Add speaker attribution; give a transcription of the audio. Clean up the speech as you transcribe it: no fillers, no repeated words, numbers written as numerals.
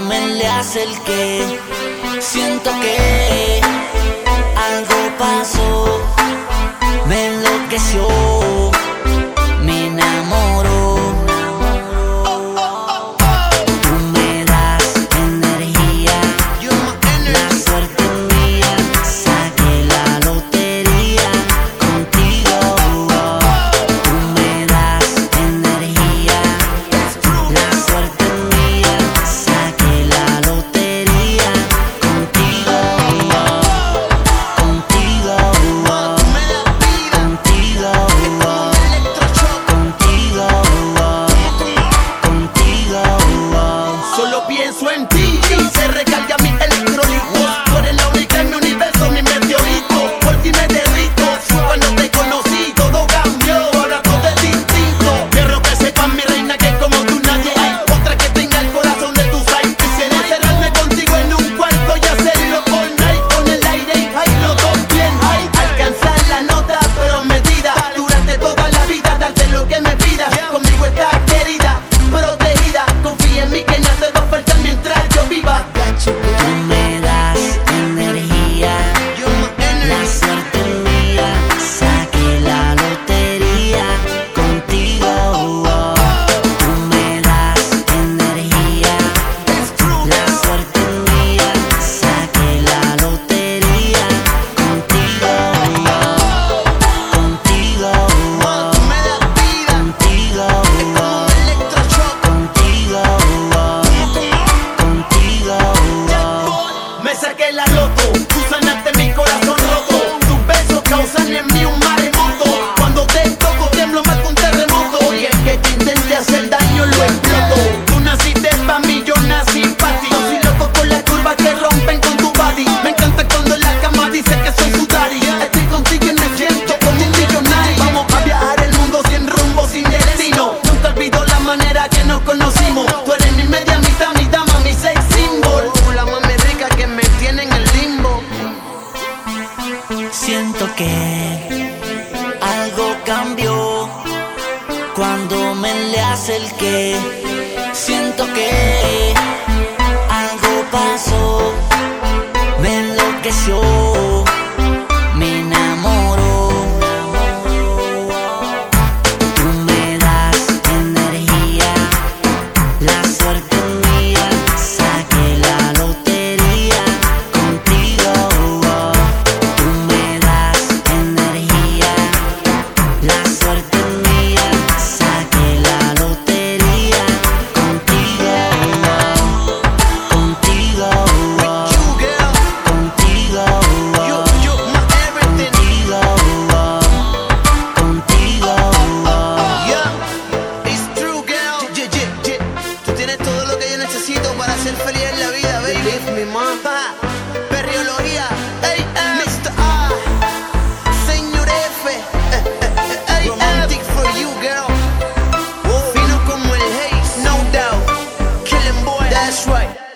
Speaker 1: me le hace el que siento que algo pasó, me enloqueció, me enamoró. Tú me das energía, la suerte mía, saqué la lotería contigo. Tú me das energía, la suerte mía, saqué la lotería contigo. Contigo, contigo, contigo,
Speaker 2: Solo pienso en ti y se recarga mi electrolito. Tú eres la única en mi universo, mi meteorito. Por ti me derrito. Cuando te conocí todo cambió, ahora todo es distinto. Quiero que sepas, mi reina, que como tú nadie hay otra que tenga el corazón de tus eyes. Quisiera encerrarme contigo en un cuarto y hacerlo all night con el aire y high, los dos bien high. Alcanzar la nota prometida durante toda la vida, darte lo que me pidas. Conmigo estás querida, protegida. Confía en mí que nada te va a faltar mientras yo viva.
Speaker 1: tú me das energía, la suerte mía, saqué la lotería contigo. Tú me das energía, la suerte mía, saqué la lotería contigo. Contigo,
Speaker 2: Tú me das vida,
Speaker 1: contigo,
Speaker 2: como un electroshock.
Speaker 1: contigo, contigo.
Speaker 2: Me saqué la loto, tú sanaste mi corazón roto. Tus besos causan en mí un maremoto. Cuando te toco tiemblo más que un terremoto. Y el que te intente hacer daño lo exploto. Tú naciste pa' mí, yo nací pa' ti. Yo soy loco con las curvas que rompen con tu body. Me encanta cuando en la cama dice que soy su daddy. Estoy contigo y me siento como un millonario. Vamos a viajar el mundo sin rumbo, sin destino. Nunca olvido la manera que nos conocimos. Tú eres mi media mitad, mi dama, mi sex symbol. La mami rica que me tiene en el limbo.
Speaker 1: Siento que algo cambió cuando me le hace el que. Siento que algo pasó, me enloqueció, me enamoró. Tú me das energía, la suerte mía, saqué la lotería contigo. Tú me das energía, la suerte mía, saqué la lotería contigo. Contigo,
Speaker 2: You girl,
Speaker 1: contigo,
Speaker 2: you my everything.
Speaker 1: contigo,
Speaker 2: Yeah, it's true girl. Tú tienes todo lo que yo necesito para ser feliz en la vida, baby. Believe me, man. Perriología, ey, Mr. A, Señor F, romantic for you, girl. Fino como el haze, no doubt. Killing boy, that's right.